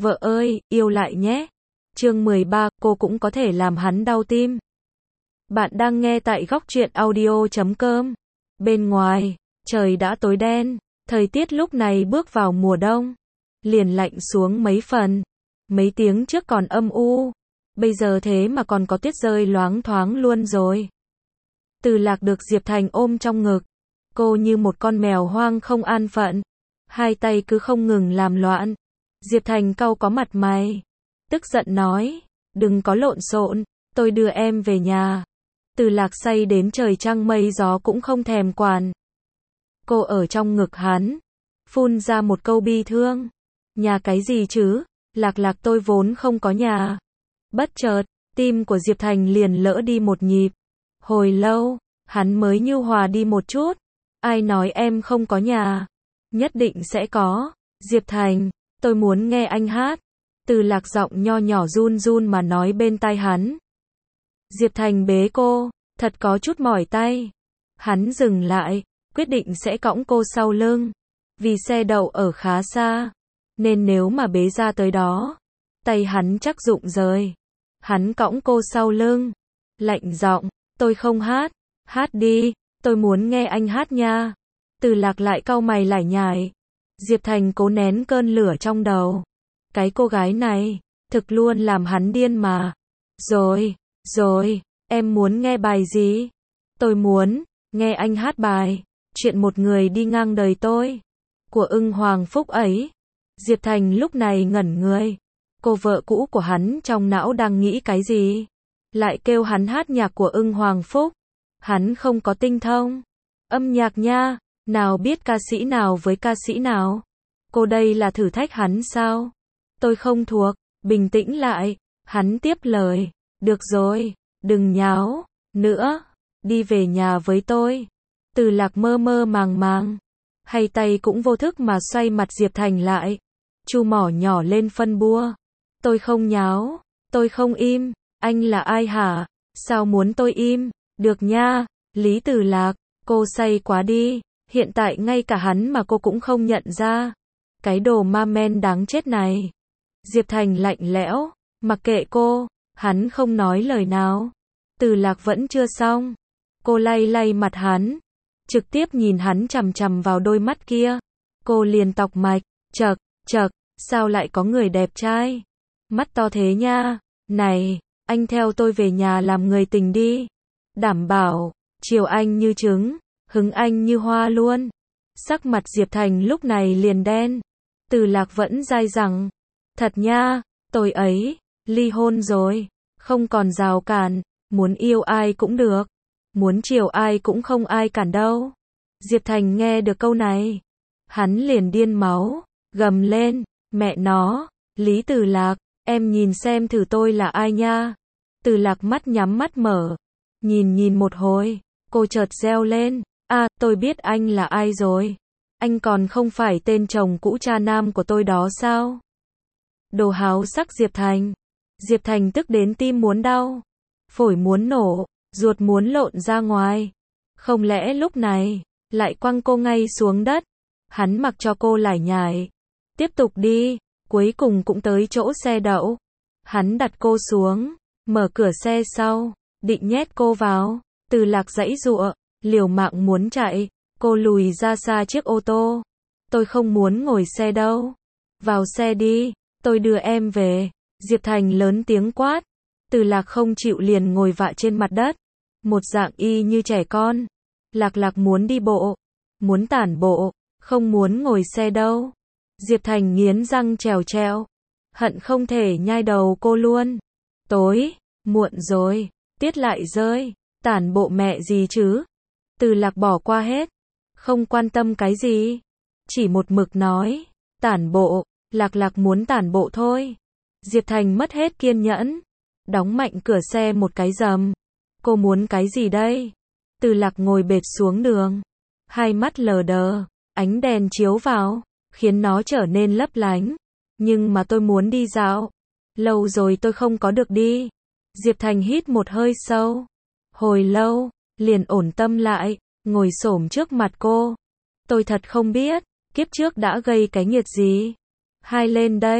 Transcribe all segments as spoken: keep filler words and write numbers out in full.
Vợ ơi, yêu lại nhé. Chương mười ba, cô cũng có thể làm hắn đau tim. Bạn đang nghe tại góc truyện audio chấm com. Bên ngoài, trời đã tối đen, thời tiết lúc này bước vào mùa đông. Liền lạnh xuống mấy phần. Mấy tiếng trước còn âm u, bây giờ thế mà còn có tuyết rơi loáng thoáng luôn rồi. Từ Lạc được Diệp Thành ôm trong ngực. Cô như một con mèo hoang không an phận. Hai tay cứ không ngừng làm loạn. Diệp Thành cau có mặt mày. Tức giận nói, đừng có lộn xộn, tôi đưa em về nhà. Từ Lạc say đến trời trăng mây gió cũng không thèm quản. Cô ở trong ngực hắn, phun ra một câu bi thương. Nhà cái gì chứ, Lạc Lạc tôi vốn không có nhà. Bất chợt, tim của Diệp Thành liền lỡ đi một nhịp. Hồi lâu, hắn mới như hòa đi một chút. Ai nói em không có nhà? Nhất định sẽ có. Diệp Thành, tôi muốn nghe anh hát. Từ Lạc giọng nho nhỏ run run mà nói bên tai hắn. Diệp Thành bế cô, thật có chút mỏi tay. Hắn dừng lại, quyết định sẽ cõng cô sau lưng. Vì xe đậu ở khá xa, nên nếu mà bế ra tới đó, tay hắn chắc rụng rời. Hắn cõng cô sau lưng, lạnh giọng, tôi không hát, hát đi, tôi muốn nghe anh hát nha. Từ Lạc lại cau mày lải nhải. Diệp Thành cố nén cơn lửa trong đầu. Cái cô gái này, thực luôn làm hắn điên mà. Rồi, rồi, em muốn nghe bài gì? Tôi muốn nghe anh hát bài Chuyện một người đi ngang đời tôi, của Ưng Hoàng Phúc ấy. Diệp Thành lúc này ngẩn người. Cô vợ cũ của hắn trong não đang nghĩ cái gì? Lại kêu hắn hát nhạc của Ưng Hoàng Phúc. Hắn không có tinh thông âm nhạc nha, nào biết ca sĩ nào với ca sĩ nào. Cô đây là thử thách hắn sao? Tôi không thuộc. Bình tĩnh lại. Hắn tiếp lời. Được rồi, đừng nháo nữa, đi về nhà với tôi. Từ Lạc mơ mơ màng màng, hay tay cũng vô thức mà xoay mặt Diệp Thành lại. Chu mỏ nhỏ lên phân bua. Tôi không nháo, tôi không im. Anh là ai hả? Sao muốn tôi im? Được nha, Lý Từ Lạc, cô say quá đi. Hiện tại ngay cả hắn mà cô cũng không nhận ra. Cái đồ ma men đáng chết này. Diệp Thành lạnh lẽo, mặc kệ cô. Hắn không nói lời nào. Từ Lạc vẫn chưa xong. Cô lay lay mặt hắn, trực tiếp nhìn hắn chằm chằm vào đôi mắt kia. Cô liền tọc mạch, chậc, chậc, sao lại có người đẹp trai? Mắt to thế nha. Này, anh theo tôi về nhà làm người tình đi. Đảm bảo, chiều anh như trứng, hứng anh như hoa luôn. Sắc mặt Diệp Thành lúc này liền đen. Từ Lạc vẫn dai dẳng. Thật nha, tôi ấy, ly hôn rồi, không còn rào cản, muốn yêu ai cũng được, muốn chiều ai cũng không ai cản đâu. Diệp Thành nghe được câu này, hắn liền điên máu, gầm lên, mẹ nó, Lý Từ Lạc, em nhìn xem thử tôi là ai nha. Từ Lạc mắt nhắm mắt mở, nhìn nhìn một hồi, cô chợt reo lên, a, tôi biết anh là ai rồi. Anh còn không phải tên chồng cũ cha nam của tôi đó sao? Đồ háo sắc Diệp Thành. Diệp Thành tức đến tim muốn đau, phổi muốn nổ, ruột muốn lộn ra ngoài. Không lẽ lúc này, lại quăng cô ngay xuống đất. Hắn mặc cho cô lải nhải. Tiếp tục đi, cuối cùng cũng tới chỗ xe đậu. Hắn đặt cô xuống, mở cửa xe sau, định nhét cô vào. Từ Lạc giãy giụa, liều mạng muốn chạy. Cô lùi ra xa chiếc ô tô. Tôi không muốn ngồi xe đâu. Vào xe đi, tôi đưa em về. Diệp Thành lớn tiếng quát. Từ Lạc không chịu liền ngồi vạ trên mặt đất. Một dạng y như trẻ con. Lạc Lạc muốn đi bộ, muốn tản bộ, không muốn ngồi xe đâu. Diệp Thành nghiến răng trèo trèo, hận không thể nhai đầu cô luôn. Tối, muộn rồi, tiết lại rơi, tản bộ mẹ gì chứ. Từ Lạc bỏ qua hết, không quan tâm cái gì, chỉ một mực nói, tản bộ. Lạc Lạc muốn tản bộ thôi. Diệp Thành mất hết kiên nhẫn, đóng mạnh cửa xe một cái rầm. Cô muốn cái gì đây? Từ Lạc ngồi bệt xuống đường, hai mắt lờ đờ, ánh đèn chiếu vào, khiến nó trở nên lấp lánh. Nhưng mà tôi muốn đi dạo. Lâu rồi tôi không có được đi. Diệp Thành hít một hơi sâu. Hồi lâu, liền ổn tâm lại, ngồi xổm trước mặt cô. Tôi thật không biết, kiếp trước đã gây cái nghiệt gì. Hai lên đây,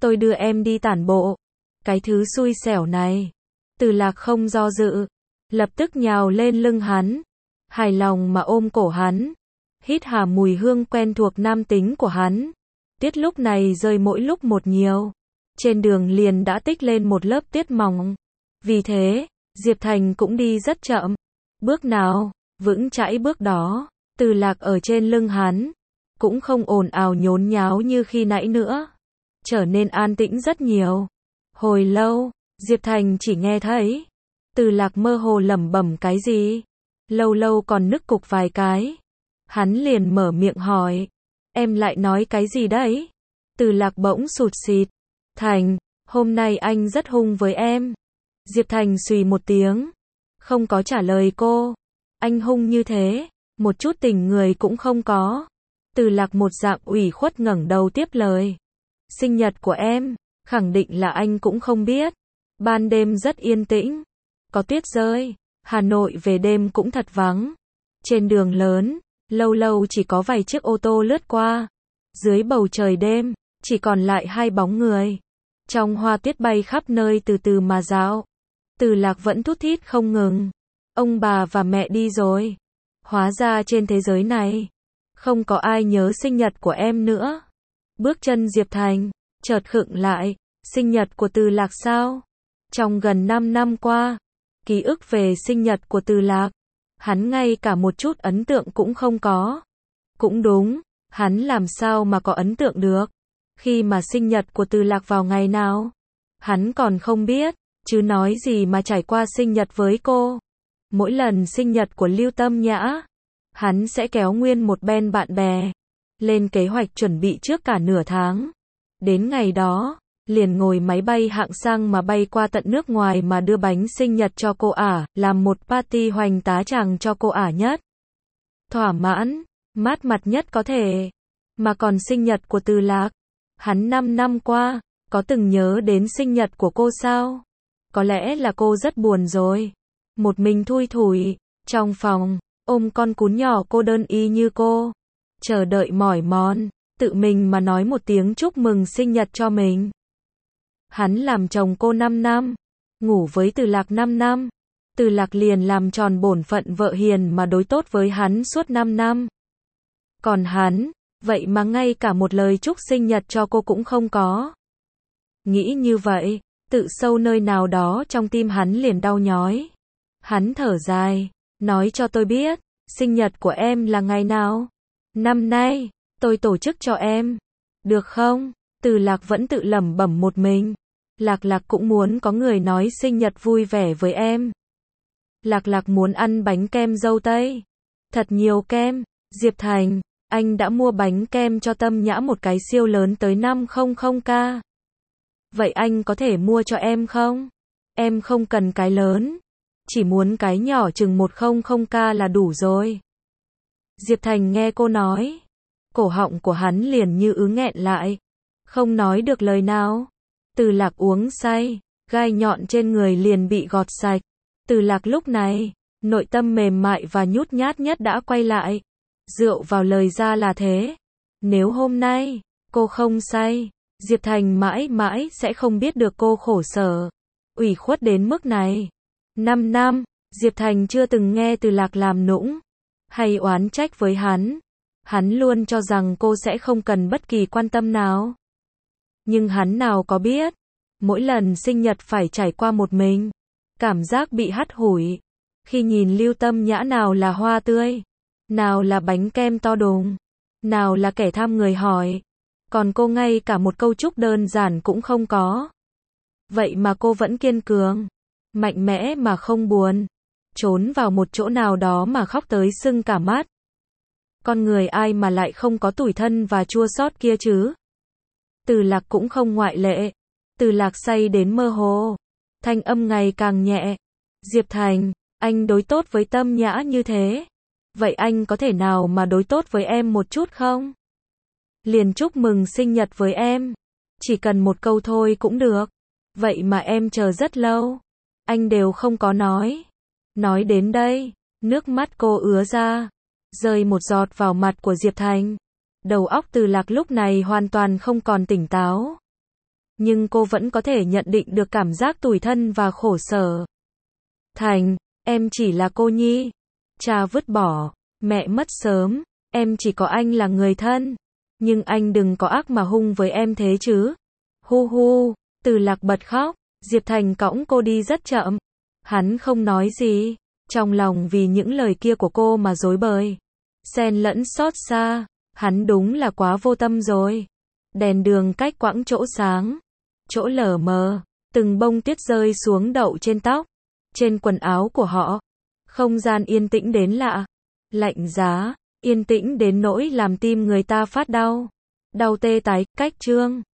tôi đưa em đi tản bộ. Cái thứ xui xẻo này. Từ Lạc không do dự, lập tức nhào lên lưng hắn, hài lòng mà ôm cổ hắn, hít hà mùi hương quen thuộc nam tính của hắn. Tiết lúc này rơi mỗi lúc một nhiều, trên đường liền đã tích lên một lớp tiết mỏng. Vì thế, Diệp Thành cũng đi rất chậm, bước nào, vững chãi bước đó. Từ Lạc ở trên lưng hắn, cũng không ồn ào nhốn nháo như khi nãy nữa, trở nên an tĩnh rất nhiều. Hồi lâu, Diệp Thành chỉ nghe thấy Từ Lạc mơ hồ lẩm bẩm cái gì, lâu lâu còn nức cục vài cái. Hắn liền mở miệng hỏi, em lại nói cái gì đấy? Từ Lạc bỗng sụt sịt, Thành, hôm nay anh rất hung với em. Diệp Thành xùy một tiếng, không có trả lời cô. Anh hung như thế, một chút tình người cũng không có. Từ Lạc một dạng ủy khuất ngẩng đầu tiếp lời. Sinh nhật của em, khẳng định là anh cũng không biết. Ban đêm rất yên tĩnh, có tuyết rơi, Hà Nội về đêm cũng thật vắng. Trên đường lớn, lâu lâu chỉ có vài chiếc ô tô lướt qua. Dưới bầu trời đêm, chỉ còn lại hai bóng người. Trong hoa tuyết bay khắp nơi từ từ mà dạo. Từ Lạc vẫn thút thít không ngừng. Ông bà và mẹ đi rồi. Hóa ra trên thế giới này, không có ai nhớ sinh nhật của em nữa. Bước chân Diệp Thành, chợt khựng lại. Sinh nhật của Từ Lạc sao? Trong gần năm năm qua, ký ức về sinh nhật của Từ Lạc, hắn ngay cả một chút ấn tượng cũng không có. Cũng đúng, hắn làm sao mà có ấn tượng được, khi mà sinh nhật của Từ Lạc vào ngày nào, hắn còn không biết, chứ nói gì mà trải qua sinh nhật với cô. Mỗi lần sinh nhật của Lưu Tâm Nhã, hắn sẽ kéo nguyên một ben bạn bè, lên kế hoạch chuẩn bị trước cả nửa tháng. Đến ngày đó, liền ngồi máy bay hạng sang mà bay qua tận nước ngoài mà đưa bánh sinh nhật cho cô ả, làm một party hoành tá tràng cho cô ả nhất. Thỏa mãn, mát mặt nhất có thể. Mà còn sinh nhật của Từ Lạc, hắn năm năm qua, có từng nhớ đến sinh nhật của cô sao? Có lẽ là cô rất buồn rồi. Một mình thui thủi, trong phòng, ôm con cún nhỏ cô đơn y như cô. Chờ đợi mỏi mòn, tự mình mà nói một tiếng chúc mừng sinh nhật cho mình. Hắn làm chồng cô năm năm, ngủ với Từ Lạc năm năm. Từ Lạc liền làm tròn bổn phận vợ hiền mà đối tốt với hắn suốt năm năm. Còn hắn, vậy mà ngay cả một lời chúc sinh nhật cho cô cũng không có. Nghĩ như vậy, tự sâu nơi nào đó trong tim hắn liền đau nhói. Hắn thở dài, nói cho tôi biết, sinh nhật của em là ngày nào? Năm nay, tôi tổ chức cho em. Được không? Từ Lạc vẫn tự lẩm bẩm một mình. Lạc Lạc cũng muốn có người nói sinh nhật vui vẻ với em. Lạc Lạc muốn ăn bánh kem dâu tây. Thật nhiều kem. Diệp Thành, anh đã mua bánh kem cho Tâm Nhã một cái siêu lớn tới năm trăm k. Vậy anh có thể mua cho em không? Em không cần cái lớn. Chỉ muốn cái nhỏ chừng một trăm k là đủ rồi. Diệp Thành nghe cô nói. Cổ họng của hắn liền như ứ nghẹn lại. Không nói được lời nào. Từ Lạc uống say, gai nhọn trên người liền bị gọt sạch. Từ Lạc lúc này, nội tâm mềm mại và nhút nhát nhất đã quay lại. Rượu vào lời ra là thế. Nếu hôm nay, cô không say, Diệp Thành mãi mãi sẽ không biết được cô khổ sở, ủy khuất đến mức này. Năm năm, Diệp Thành chưa từng nghe Từ Lạc làm nũng, hay oán trách với hắn. Hắn luôn cho rằng cô sẽ không cần bất kỳ quan tâm nào. Nhưng hắn nào có biết, mỗi lần sinh nhật phải trải qua một mình. Cảm giác bị hắt hủi. Khi nhìn Lưu Tâm Nhã nào là hoa tươi, nào là bánh kem to đùng, nào là kẻ tham người hỏi. Còn cô ngay cả một câu chúc đơn giản cũng không có. Vậy mà cô vẫn kiên cường, mạnh mẽ mà không buồn. Trốn vào một chỗ nào đó mà khóc tới sưng cả mắt. Con người ai mà lại không có tủi thân và chua xót kia chứ? Từ Lạc cũng không ngoại lệ. Từ Lạc say đến mơ hồ. Thanh âm ngày càng nhẹ. Diệp Thành, anh đối tốt với Tâm Nhã như thế. Vậy anh có thể nào mà đối tốt với em một chút không? Liền chúc mừng sinh nhật với em. Chỉ cần một câu thôi cũng được. Vậy mà em chờ rất lâu. Anh đều không có nói. Nói đến đây, nước mắt cô ứa ra. Rơi một giọt vào mặt của Diệp Thành. Đầu óc Từ Lạc lúc này hoàn toàn không còn tỉnh táo. nhưng cô vẫn có thể nhận định được cảm giác tủi thân và khổ sở. Thành, em chỉ là cô nhi. Cha vứt bỏ, mẹ mất sớm, em chỉ có anh là người thân. Nhưng anh đừng có ác mà hung với em thế chứ. Hu hu, Từ Lạc bật khóc, Diệp Thành cõng cô đi rất chậm. Hắn không nói gì, trong lòng vì những lời kia của cô mà rối bời. Xen lẫn xót xa, hắn đúng là quá vô tâm rồi. Đèn đường cách quãng chỗ sáng, chỗ lờ mờ, từng bông tuyết rơi xuống đậu trên tóc, trên quần áo của họ. Không gian yên tĩnh đến lạ, lạnh giá, yên tĩnh đến nỗi làm tim người ta phát đau. Đau tê tái, cách chương.